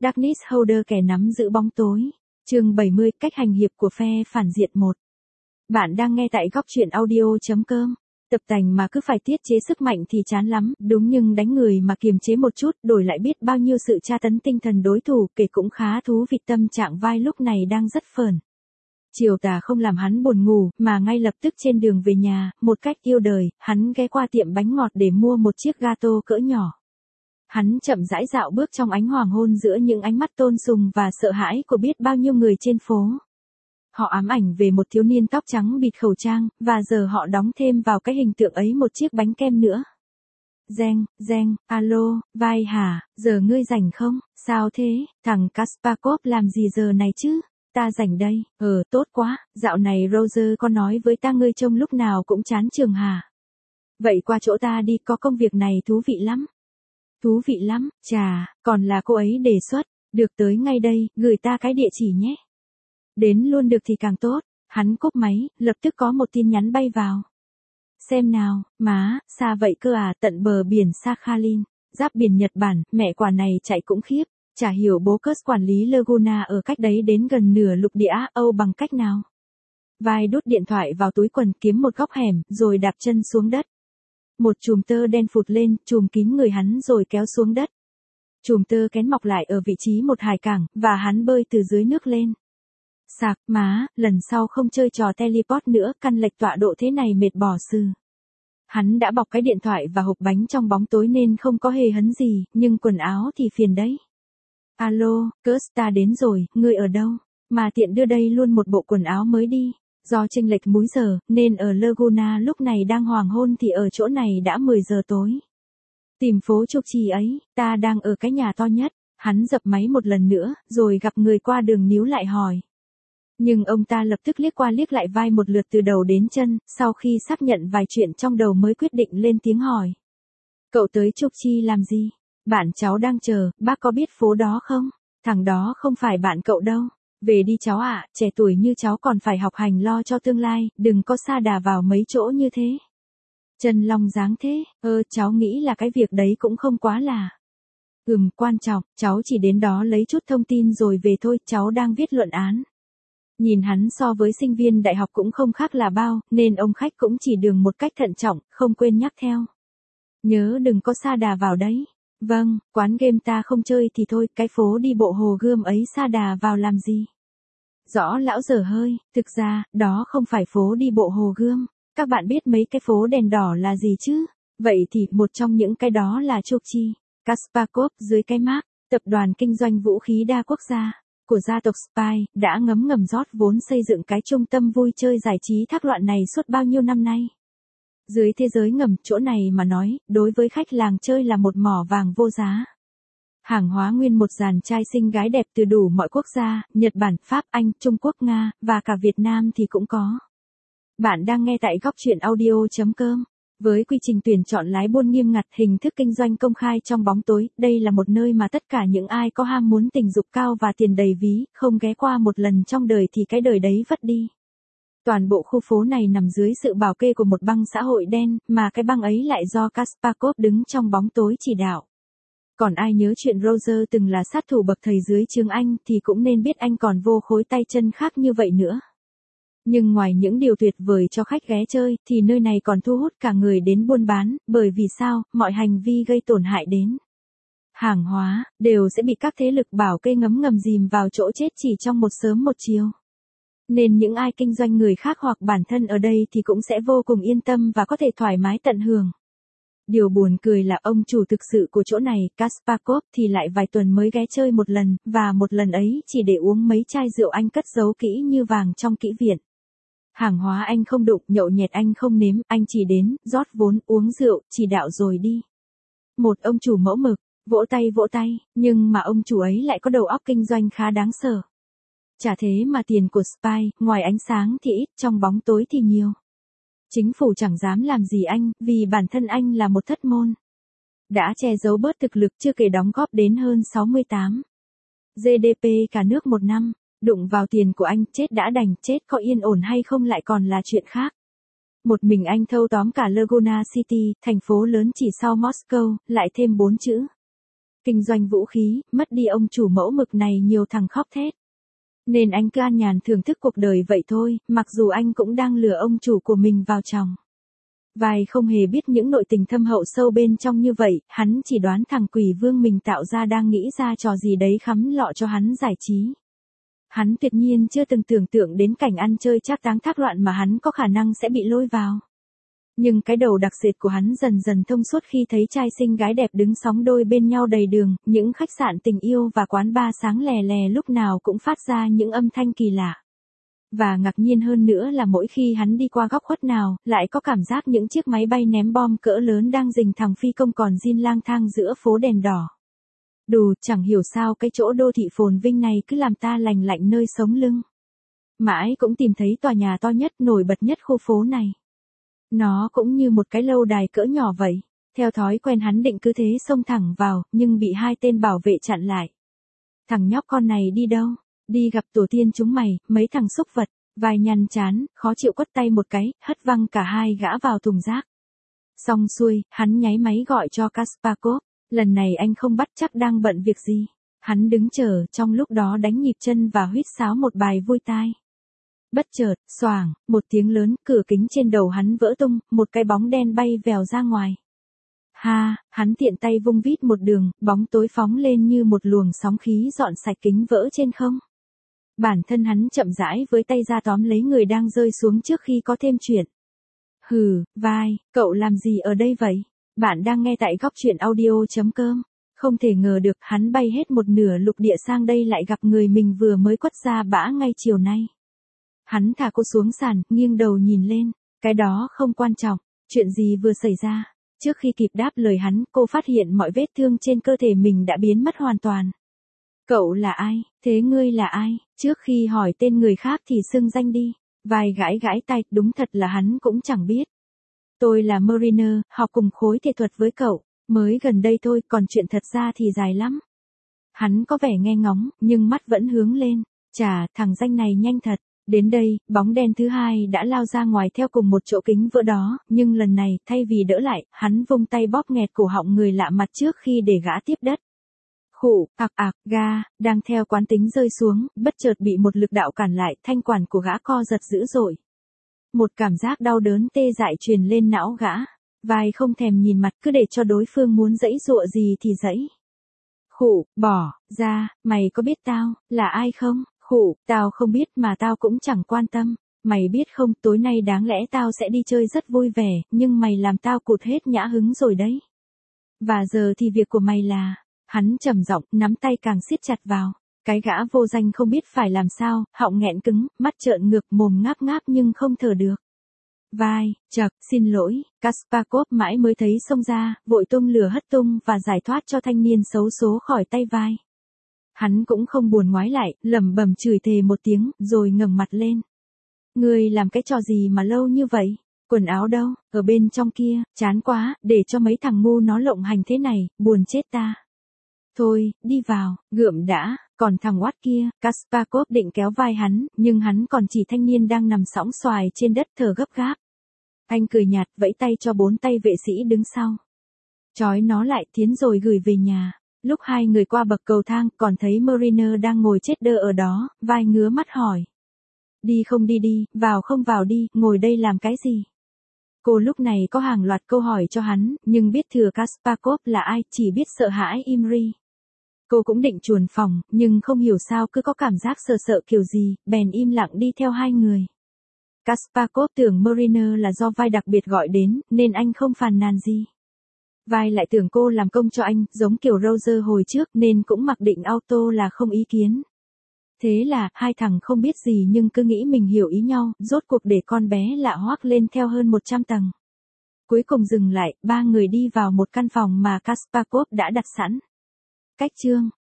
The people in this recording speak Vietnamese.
Darkness Holder kẻ nắm giữ bóng tối. Chương 70 cách hành hiệp của phe phản diện 1. Bạn đang nghe tại góc truyện audio.com. Tập tành mà cứ phải tiết chế sức mạnh thì chán lắm, đúng, nhưng đánh người mà kiềm chế một chút đổi lại biết bao nhiêu sự tra tấn tinh thần đối thủ, kể cũng khá thú vị. Tâm trạng vai lúc này đang rất phởn. Chiều tà không làm hắn buồn ngủ, mà ngay lập tức trên đường về nhà, một cách yêu đời, hắn ghé qua tiệm bánh ngọt để mua một chiếc gato cỡ nhỏ. Hắn chậm rãi dạo bước trong ánh hoàng hôn giữa những ánh mắt tôn sùng và sợ hãi của biết bao nhiêu người trên phố. Họ ám ảnh về một thiếu niên tóc trắng bịt khẩu trang, và giờ họ đóng thêm vào cái hình tượng ấy một chiếc bánh kem nữa. Zeng, alo, vai hả, giờ ngươi rảnh không? Sao thế, thằng Kaspakov làm gì giờ này chứ? Ta rảnh đây. Tốt quá, dạo này Roger có nói với ta ngươi trông lúc nào cũng chán trường hả? Vậy qua chỗ ta đi, có công việc này thú vị lắm. Thú vị lắm, chà, còn là cô ấy đề xuất. Được, tới ngay đây, gửi ta cái địa chỉ nhé. Đến luôn được thì càng tốt. Hắn cúp máy, lập tức có một tin nhắn bay vào. Xem nào, má, xa vậy cơ à, tận bờ biển Sakhalin, giáp biển Nhật Bản, mẹ quả này chạy cũng khiếp. Chả hiểu bố Kurt quản lý Laguna ở cách đấy đến gần nửa lục địa Á Âu bằng cách nào. Vai đút điện thoại vào túi quần, kiếm một góc hẻm, rồi đạp chân xuống đất. Một chùm tơ đen phụt lên, chùm kín người hắn rồi kéo xuống đất. Chùm tơ kén mọc lại ở vị trí một hải cảng, và hắn bơi từ dưới nước lên. Sạc, má, lần sau không chơi trò teleport nữa, căn lệch tọa độ thế này mệt bỏ sừ. Hắn đã bọc cái điện thoại và hộp bánh trong bóng tối nên không có hề hấn gì, nhưng quần áo thì phiền đấy. Alo, Kurt, ta đến rồi, ngươi ở đâu? Mà tiện đưa đây luôn một bộ quần áo mới đi. Do chênh lệch múi giờ, nên ở Laguna lúc này đang hoàng hôn thì ở chỗ này đã 10 giờ tối. Tìm phố Trục Trì ấy, ta đang ở cái nhà to nhất. Hắn dập máy một lần nữa, rồi gặp người qua đường níu lại hỏi. Nhưng ông ta lập tức liếc qua liếc lại vai một lượt từ đầu đến chân, sau khi xác nhận vài chuyện trong đầu mới quyết định lên tiếng hỏi. Cậu tới Trục Trì làm gì? Bạn cháu đang chờ, bác có biết phố đó không? Thằng đó không phải bạn cậu đâu. Về đi cháu ạ, trẻ tuổi như cháu còn phải học hành lo cho tương lai, đừng có sa đà vào mấy chỗ như thế. Trần Long dáng thế, cháu nghĩ là cái việc đấy cũng không quá là. Quan trọng, cháu chỉ đến đó lấy chút thông tin rồi về thôi, cháu đang viết luận án. Nhìn hắn so với sinh viên đại học cũng không khác là bao, nên ông khách cũng chỉ đường một cách thận trọng, không quên nhắc theo. Nhớ đừng có sa đà vào đấy. Vâng, quán game ta không chơi thì thôi, cái phố đi bộ Hồ Gươm ấy sa đà vào làm gì? Rõ lão dở hơi, thực ra, đó không phải phố đi bộ Hồ Gươm. Các bạn biết mấy cái phố đèn đỏ là gì chứ? Vậy thì một trong những cái đó là Trục Trì. Kaspakov dưới cái mác, tập đoàn kinh doanh vũ khí đa quốc gia của gia tộc Spy, đã ngấm ngầm rót vốn xây dựng cái trung tâm vui chơi giải trí thác loạn này suốt bao nhiêu năm nay. Dưới thế giới ngầm, chỗ này mà nói, đối với khách làng chơi là một mỏ vàng vô giá. Hàng hóa nguyên một dàn trai xinh gái đẹp từ đủ mọi quốc gia, Nhật Bản, Pháp, Anh, Trung Quốc, Nga, và cả Việt Nam thì cũng có. Bạn đang nghe tại góc truyện audio.com. Với quy trình tuyển chọn lái buôn nghiêm ngặt, hình thức kinh doanh công khai trong bóng tối, đây là một nơi mà tất cả những ai có ham muốn tình dục cao và tiền đầy ví, không ghé qua một lần trong đời thì cái đời đấy vất đi. Toàn bộ khu phố này nằm dưới sự bảo kê của một băng xã hội đen, mà cái băng ấy lại do Kaspakov đứng trong bóng tối chỉ đạo. Còn ai nhớ chuyện Roger từng là sát thủ bậc thầy dưới trướng anh thì cũng nên biết anh còn vô khối tay chân khác như vậy nữa. Nhưng ngoài những điều tuyệt vời cho khách ghé chơi, thì nơi này còn thu hút cả người đến buôn bán, bởi vì sao, mọi hành vi gây tổn hại đến hàng hóa, đều sẽ bị các thế lực bảo kê ngấm ngầm dìm vào chỗ chết chỉ trong một sớm một chiều. Nên những ai kinh doanh người khác hoặc bản thân ở đây thì cũng sẽ vô cùng yên tâm và có thể thoải mái tận hưởng. Điều buồn cười là ông chủ thực sự của chỗ này, Kaspakov, thì lại vài tuần mới ghé chơi một lần, và một lần ấy chỉ để uống mấy chai rượu anh cất giấu kỹ như vàng trong kỹ viện. Hàng hóa anh không đụng, nhậu nhẹt anh không nếm, anh chỉ đến, rót vốn, uống rượu, chỉ đạo rồi đi. Một ông chủ mẫu mực, vỗ tay, nhưng mà ông chủ ấy lại có đầu óc kinh doanh khá đáng sợ. Chả thế mà tiền của Spy, ngoài ánh sáng thì ít, trong bóng tối thì nhiều. Chính phủ chẳng dám làm gì anh, vì bản thân anh là một thất môn. Đã che giấu bớt thực lực chưa kể đóng góp đến hơn 68 GDP cả nước một năm. Đụng vào tiền của anh, chết đã đành, chết có yên ổn hay không lại còn là chuyện khác. Một mình anh thâu tóm cả Laguna City, thành phố lớn chỉ sau Moscow, lại thêm 4 chữ. Kinh doanh vũ khí, mất đi ông chủ mẫu mực này nhiều thằng khóc thét. Nên anh cứ an nhàn thưởng thức cuộc đời vậy thôi, mặc dù anh cũng đang lừa ông chủ của mình vào chồng. Vai không hề biết những nội tình thâm hậu sâu bên trong như vậy, hắn chỉ đoán thằng quỷ vương mình tạo ra đang nghĩ ra trò gì đấy khắm lọ cho hắn giải trí. Hắn tuyệt nhiên chưa từng tưởng tượng đến cảnh ăn chơi trác táng thác loạn mà hắn có khả năng sẽ bị lôi vào. Nhưng cái đầu đặc sệt của hắn dần dần thông suốt khi thấy trai xinh gái đẹp đứng sóng đôi bên nhau đầy đường, những khách sạn tình yêu và quán bar sáng lè lè lúc nào cũng phát ra những âm thanh kỳ lạ. Và ngạc nhiên hơn nữa là mỗi khi hắn đi qua góc khuất nào, lại có cảm giác những chiếc máy bay ném bom cỡ lớn đang rình thằng phi công còn zin lang thang giữa phố đèn đỏ. Đủ, chẳng hiểu sao cái chỗ đô thị phồn vinh này cứ làm ta lành lạnh nơi sống lưng. Mãi cũng tìm thấy tòa nhà to nhất, nổi bật nhất khu phố này. Nó cũng như một cái lâu đài cỡ nhỏ vậy. Theo thói quen hắn định cứ thế xông thẳng vào, nhưng bị hai tên bảo vệ chặn lại. Thằng nhóc con này đi đâu? Đi gặp tổ tiên chúng mày, mấy thằng xúc vật. Vai nhăn chán, khó chịu quất tay một cái, hất văng cả hai gã vào thùng rác. Xong xuôi, hắn nháy máy gọi cho Kaspakov. Lần này anh không bắt chắc đang bận việc gì. Hắn đứng chờ, trong lúc đó đánh nhịp chân và huýt sáo một bài vui tai. Bất chợt, xoảng, một tiếng lớn, cửa kính trên đầu hắn vỡ tung, một cái bóng đen bay vèo ra ngoài. Ha, hắn tiện tay vung vít một đường, bóng tối phóng lên như một luồng sóng khí dọn sạch kính vỡ trên không. Bản thân hắn chậm rãi với tay ra tóm lấy người đang rơi xuống trước khi có thêm chuyện. Hừ, Vai, cậu làm gì ở đây vậy? Bạn đang nghe tại góc truyện audio.com. Không thể ngờ được hắn bay hết một nửa lục địa sang đây lại gặp người mình vừa mới quất ra bã ngay chiều nay. Hắn thả cô xuống sàn, nghiêng đầu nhìn lên. Cái đó không quan trọng. Chuyện gì vừa xảy ra? Trước khi kịp đáp lời hắn, cô phát hiện mọi vết thương trên cơ thể mình đã biến mất hoàn toàn. Cậu là ai? Thế ngươi là ai? Trước khi hỏi tên người khác thì xưng danh đi. Vai gãi gãi tay, đúng thật là hắn cũng chẳng biết. Tôi là Mariner, học cùng khối thể thuật với cậu. Mới gần đây thôi, còn chuyện thật ra thì dài lắm. Hắn có vẻ nghe ngóng, nhưng mắt vẫn hướng lên. Chà, thằng danh này nhanh thật. Đến đây, bóng đen thứ hai đã lao ra ngoài theo cùng một chỗ kính vỡ đó, nhưng lần này, thay vì đỡ lại, hắn vung tay bóp nghẹt cổ họng người lạ mặt trước khi để gã tiếp đất. Khụ, ga, đang theo quán tính rơi xuống, bất chợt bị một lực đạo cản lại, thanh quản của gã co giật dữ dội. Một cảm giác đau đớn tê dại truyền lên não gã. Vai không thèm nhìn mặt, cứ để cho đối phương muốn giãy giụa gì thì giãy. Khụ, bỏ ra, mày có biết tao là ai không? Khụ, tao không biết mà tao cũng chẳng quan tâm. Mày biết không, tối nay đáng lẽ tao sẽ đi chơi rất vui vẻ, nhưng mày làm tao cụt hết nhã hứng rồi đấy. Và giờ thì việc của mày là... Hắn trầm giọng, nắm tay càng siết chặt vào. Cái gã vô danh không biết phải làm sao, họng nghẹn cứng, mắt trợn ngược, mồm ngáp ngáp nhưng không thở được. Vai, chậc, xin lỗi, Kaspakov mãi mới thấy xông ra, vội tung lửa hất tung và giải thoát cho thanh niên xấu số khỏi tay Vai. Hắn cũng không buồn ngoái lại, lẩm bẩm chửi thề một tiếng, rồi ngẩng mặt lên. Ngươi làm cái trò gì mà lâu như vậy? Quần áo đâu? Ở bên trong kia, chán quá, để cho mấy thằng ngu nó lộng hành thế này, buồn chết ta. Thôi, đi vào, gượm đã, còn thằng oát kia, Kaspakov định kéo vai hắn, nhưng hắn còn chỉ thanh niên đang nằm sõng xoài trên đất thở gấp gáp. Anh cười nhạt, vẫy tay cho 4 tay vệ sĩ đứng sau. Trói nó lại, tiến rồi gửi về nhà. Lúc hai người qua bậc cầu thang, còn thấy Mariner đang ngồi chết đơ ở đó, Vai ngứa mắt hỏi. Đi không đi đi, vào không vào đi, ngồi đây làm cái gì? Cô lúc này có hàng loạt câu hỏi cho hắn, nhưng biết thừa Kaspakov là ai, chỉ biết sợ hãi Imri. Cô cũng định chuồn phòng, nhưng không hiểu sao cứ có cảm giác sợ sợ kiểu gì, bèn im lặng đi theo hai người. Kaspakov tưởng Mariner là do Vai đặc biệt gọi đến, nên anh không phàn nàn gì. Vai lại tưởng cô làm công cho anh, giống kiểu Roger hồi trước, nên cũng mặc định auto là không ý kiến. Thế là, hai thằng không biết gì nhưng cứ nghĩ mình hiểu ý nhau, rốt cuộc để con bé lạ hoắc lên theo hơn 100 tầng. Cuối cùng dừng lại, ba người đi vào một căn phòng mà Kaspakov đã đặt sẵn. Cách chương